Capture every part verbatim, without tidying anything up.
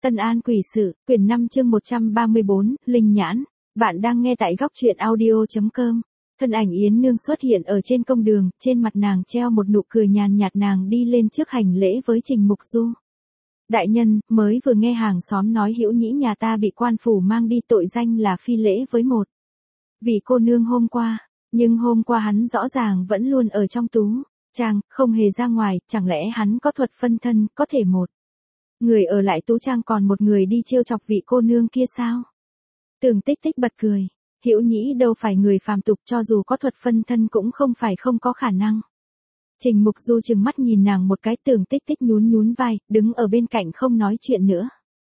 Tân An quỷ sự, quyển năm chương một trăm ba mươi bốn, Linh nhãn. Bạn đang nghe tại góc truyện audio chấm com. Thân ảnh Yến Nương xuất hiện ở trên công đường, trên mặt nàng treo một nụ cười nhàn nhạt, nàng đi lên trước hành lễ với Trình Mục Du. Đại nhân, mới vừa nghe hàng xóm nói Hữu Nhĩ nhà ta bị quan phủ mang đi, tội danh là phi lễ với một vị cô nương hôm qua, nhưng hôm qua hắn rõ ràng vẫn luôn ở trong tú trang, không hề ra ngoài, chẳng lẽ hắn có thuật phân thân, có thể một người ở lại tú trang còn một người đi trêu chọc vị cô nương kia sao? Tưởng Tích Tích bật cười, Hữu Nhĩ đâu phải người phàm tục, cho dù có thuật phân thân cũng không phải không có khả năng. Trình Mục Du chừng mắt nhìn nàng một cái, Tưởng Tích Tích nhún nhún vai, đứng ở bên cạnh không nói chuyện nữa.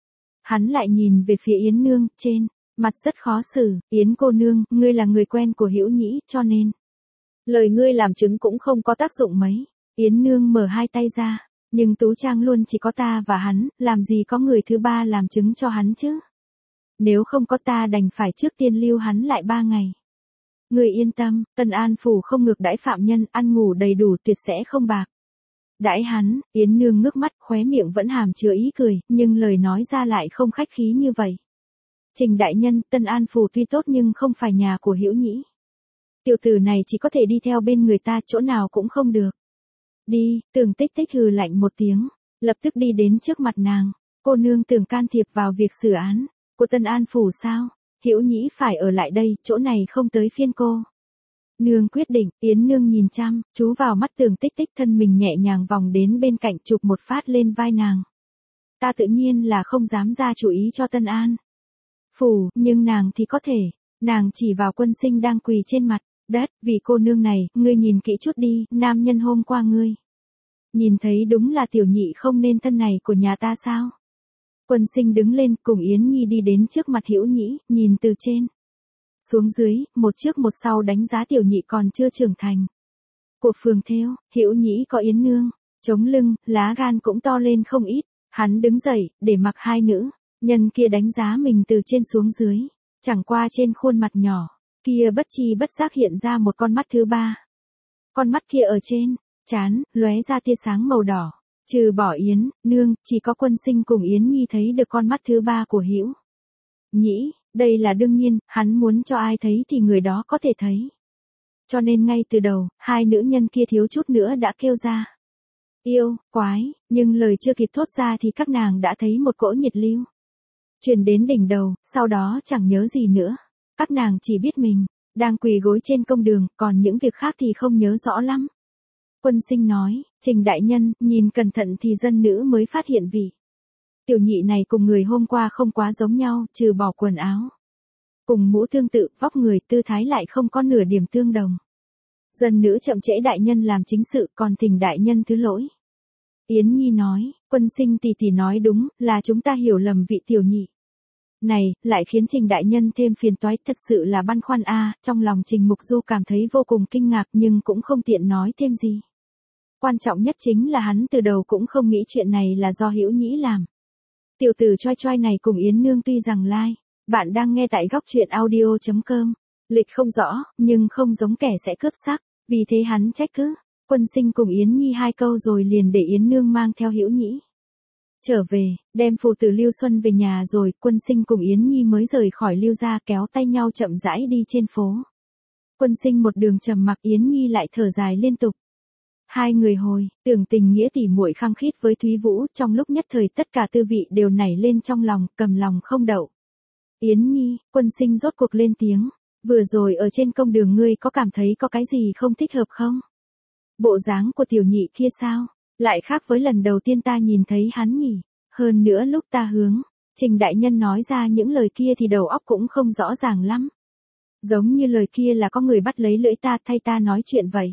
Hắn lại nhìn về phía Yến Nương, trên mặt rất khó xử, Yến cô nương, ngươi là người quen của Hữu Nhĩ, cho nên lời ngươi làm chứng cũng không có tác dụng mấy. Yến Nương mở hai tay ra, nhưng tú trang luôn chỉ có ta và hắn, làm gì có người thứ ba làm chứng cho hắn chứ? Nếu không có ta đành phải trước tiên lưu hắn lại ba ngày. Người yên tâm, Tân An phủ không ngược đãi phạm nhân, ăn ngủ đầy đủ, tuyệt sẽ không bạc đãi hắn. Yến Nương ngước mắt, khóe miệng vẫn hàm chứa ý cười, nhưng lời nói ra lại không khách khí như vậy. Trình đại nhân, Tân An phủ tuy tốt nhưng không phải nhà của Hữu Nhĩ. Tiểu tử này chỉ có thể đi theo bên người ta, chỗ nào cũng không được. Đi, Tưởng Tích Tích hừ lạnh một tiếng, lập tức đi đến trước mặt nàng. Cô nương tưởng can thiệp vào việc xử án của Tân An phủ sao? Hữu Nhĩ phải ở lại đây, chỗ này không tới phiên cô. Nương quyết định. Yến Nương nhìn chăm chú vào mắt Tưởng Tích Tích, thân mình nhẹ nhàng vòng đến bên cạnh, chụp một phát lên vai nàng. Ta tự nhiên là không dám ra chủ ý cho Tân An phủ, nhưng nàng thì có thể. Nàng chỉ vào Quân Sinh đang quỳ trên mặt đất, vì cô nương này, ngươi nhìn kỹ chút đi, nam nhân hôm qua ngươi nhìn thấy đúng là tiểu nhị không nên thân này của nhà ta sao? Quân Sinh đứng lên, cùng Yến Nhi đi đến trước mặt Hữu Nhĩ, nhìn từ trên xuống dưới, một trước một sau đánh giá tiểu nhị còn chưa trưởng thành của phường thêu. Hữu Nhĩ có Yến Nương chống lưng, lá gan cũng to lên không ít. Hắn đứng dậy, để mặc hai nữ nhân kia đánh giá mình từ trên xuống dưới. Chẳng qua trên khuôn mặt nhỏ kia bất chi bất giác hiện ra một con mắt thứ ba. Con mắt kia ở trên trán lóe ra tia sáng màu đỏ. Trừ bỏ Yến Nương, chỉ có Quân Sinh cùng Yến Nhi thấy được con mắt thứ ba của Hữu Nhĩ. Đây là đương nhiên, hắn muốn cho ai thấy thì người đó có thể thấy. Cho nên ngay từ đầu, hai nữ nhân kia thiếu chút nữa đã kêu ra yêu quái, nhưng lời chưa kịp thốt ra thì các nàng đã thấy một cỗ nhiệt lưu truyền đến đỉnh đầu, sau đó chẳng nhớ gì nữa. Các nàng chỉ biết mình đang quỳ gối trên công đường, còn những việc khác thì không nhớ rõ lắm. Quân Sinh nói, Trình đại nhân, nhìn cẩn thận thì dân nữ mới phát hiện vị tiểu nhị này cùng người hôm qua không quá giống nhau, trừ bỏ quần áo cùng mũ tương tự, vóc người tư thái lại không có nửa điểm tương đồng. Dân nữ chậm trễ đại nhân làm chính sự, còn thỉnh đại nhân thứ lỗi. Yến Nhi nói, Quân Sinh tỷ tỷ nói đúng, là chúng ta hiểu lầm vị tiểu nhị này, lại khiến Trình đại nhân thêm phiền toái, thật sự là băn khoăn a. Trong lòng Trình Mục Du cảm thấy vô cùng kinh ngạc, nhưng cũng không tiện nói thêm gì. Quan trọng nhất chính là hắn từ đầu cũng không nghĩ chuyện này là do Hữu Nhĩ làm. Tiểu tử choi choi này cùng Yến Nương tuy rằng lai, like, bạn đang nghe tại góc truyện audio chấm com. Lịch không rõ, nhưng không giống kẻ sẽ cướp sắc, vì thế hắn trách cứ Quân Sinh cùng Yến Nhi hai câu rồi liền để Yến Nương mang theo Hữu Nhĩ trở về, đem phù tử Lưu Xuân về nhà rồi. Quân Sinh cùng Yến Nhi mới rời khỏi Lưu gia, kéo tay nhau chậm rãi đi trên phố. Quân Sinh một đường trầm mặc, Yến Nhi lại thở dài liên tục. Hai người hồi tưởng tình nghĩa tỉ muội khăng khít với Thúy Vũ, trong lúc nhất thời tất cả tư vị đều nảy lên trong lòng, cầm lòng không đậu. Yến Nhi, Quân Sinh rốt cuộc lên tiếng, vừa rồi ở trên công đường ngươi có cảm thấy có cái gì không thích hợp không? Bộ dáng của tiểu nhị kia sao? Lại khác với lần đầu tiên ta nhìn thấy hắn nhỉ? Hơn nữa lúc ta hướng Trình đại nhân nói ra những lời kia thì đầu óc cũng không rõ ràng lắm. Giống như lời kia là có người bắt lấy lưỡi ta thay ta nói chuyện vậy.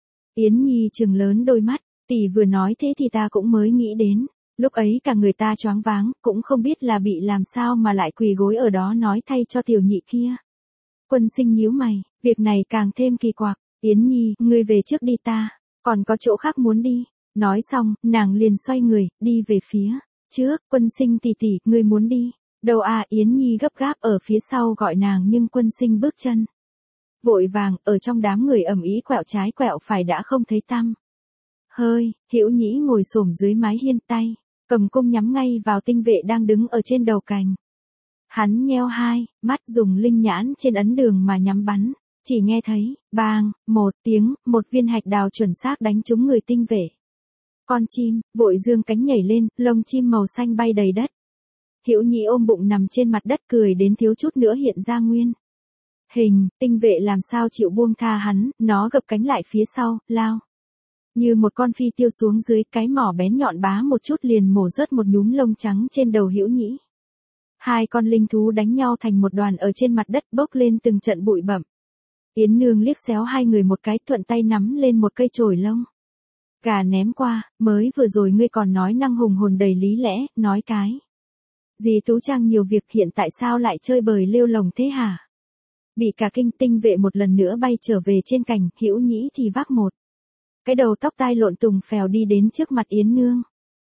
Yến Nhi trừng lớn đôi mắt, tỷ vừa nói thế thì ta cũng mới nghĩ đến. Lúc ấy cả người ta choáng váng, cũng không biết là bị làm sao mà lại quỳ gối ở đó nói thay cho tiểu nhị kia. Quân Sinh nhíu mày, việc này càng thêm kỳ quặc. Yến Nhi, ngươi về trước đi, ta còn có chỗ khác muốn đi. Nói xong, nàng liền xoay người, đi về phía trước. Quân Sinh tỷ tỷ, ngươi muốn đi đâu à? Yến Nhi gấp gáp ở phía sau gọi nàng, nhưng Quân Sinh bước chân vội vàng, ở trong đám người ầm ĩ quẹo trái quẹo phải đã không thấy tăm hơi. Hữu Nhĩ ngồi xổm dưới mái hiên, tay cầm cung nhắm ngay vào tinh vệ đang đứng ở trên đầu cành. Hắn nheo hai mắt dùng linh nhãn trên ấn đường mà nhắm bắn, chỉ nghe thấy, bang, một tiếng, một viên hạch đào chuẩn xác đánh trúng người tinh vệ. Con chim, vội dương cánh nhảy lên, lông chim màu xanh bay đầy đất. Hữu Nhĩ ôm bụng nằm trên mặt đất cười đến thiếu chút nữa hiện ra nguyên hình, tinh vệ làm sao chịu buông tha hắn, nó gập cánh lại phía sau, lao. Như một con phi tiêu xuống dưới, cái mỏ bén nhọn bá một chút liền mổ rớt một nhúm lông trắng trên đầu Hữu Nhĩ. Hai con linh thú đánh nhau thành một đoàn ở trên mặt đất bốc lên từng trận bụi bặm. Yến Nương liếc xéo hai người một cái thuận tay nắm lên một cây chổi lông gà ném qua, mới vừa rồi ngươi còn nói năng hùng hồn đầy lý lẽ, nói cái gì Tú Trang nhiều việc hiện tại sao lại chơi bời lêu lồng thế hả? Bị cả kinh, tinh vệ một lần nữa bay trở về trên cành, Hữu Nhĩ thì vác một cái đầu tóc tai lộn tùng phèo đi đến trước mặt Yến Nương.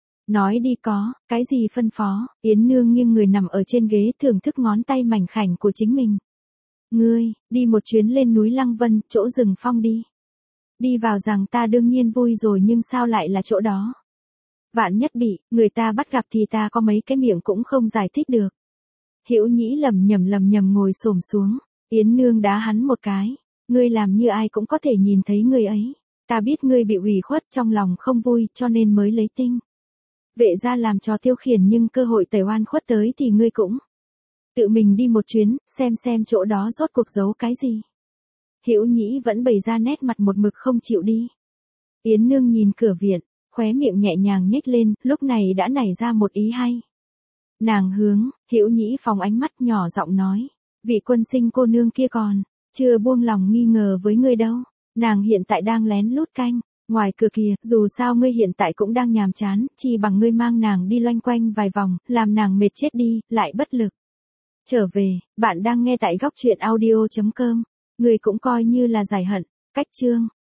Nói đi có, cái gì phân phó, Yến Nương nghiêng người nằm ở trên ghế thưởng thức ngón tay mảnh khảnh của chính mình. Ngươi, đi một chuyến lên núi Lăng Vân, chỗ rừng phong đi. Đi vào rằng ta đương nhiên vui rồi nhưng sao lại là chỗ đó? Vạn nhất bị, người ta bắt gặp thì ta có mấy cái miệng cũng không giải thích được. Hữu Nhĩ lầm nhầm lầm nhầm ngồi xổm xuống, Yến Nương đá hắn một cái. Ngươi làm như ai cũng có thể nhìn thấy ngươi ấy. Ta biết ngươi bị ủy khuất trong lòng không vui cho nên mới lấy tinh vệ ra làm trò tiêu khiển nhưng cơ hội tẩy oan khuất tới thì ngươi cũng tự mình đi một chuyến, xem xem chỗ đó rốt cuộc giấu cái gì. Hữu Nhĩ vẫn bày ra nét mặt một mực không chịu đi. Yến Nương nhìn cửa viện, khóe miệng nhẹ nhàng nhếch lên, lúc này đã nảy ra một ý hay. Nàng hướng, Hữu Nhĩ phóng ánh mắt nhỏ giọng nói, vị quân sinh cô nương kia còn chưa buông lòng nghi ngờ với ngươi đâu. Nàng hiện tại đang lén lút canh ngoài cửa kìa, dù sao ngươi hiện tại cũng đang nhàm chán, chỉ bằng ngươi mang nàng đi loanh quanh vài vòng, làm nàng mệt chết đi, lại bất lực. Trở về, bạn đang nghe tại góc truyện audio chấm com, ngươi cũng coi như là giải hận, cách chương.